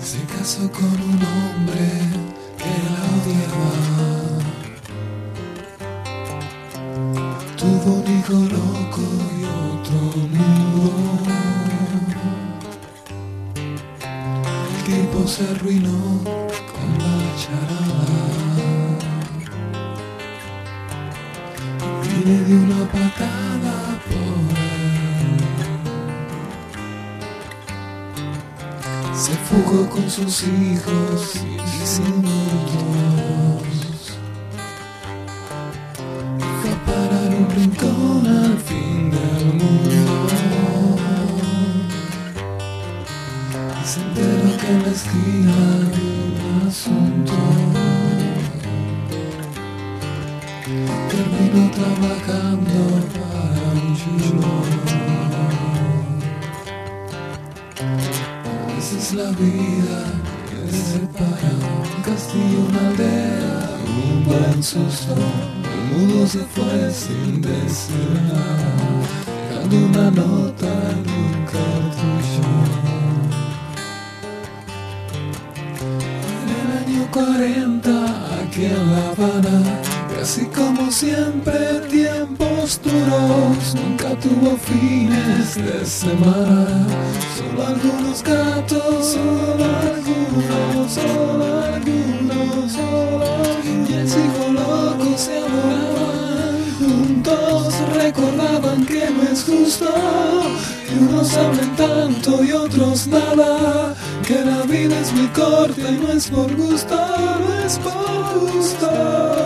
Se casó con un hombre que la odiaba. Tuvo un hijo loco y otro mudo. El tipo se arruinó con la charada y le dio una patada por él. Se fugó con sus hijos y sin muertos. Fue a parar un rincón al fin del mundo. Y se enteró que en la esquina había un asunto. Terminó trabajando para un chulo. Esa es la vida que separa un castillo, una aldea, un buen susto. El mundo se fue sin decir nada, dejando una nota en un cartucho. En el año 40, aquí en La Habana, casi como siempre, tiempos duros, nunca tuvo fines de semana. Solo algunos gatos, solo algunos, solo algunos, y el hijo loco se adoraban. Juntos recordaban que no es justo que unos hablen tanto y otros nada, que la vida es muy corta y no es por gusto, no es por gusto.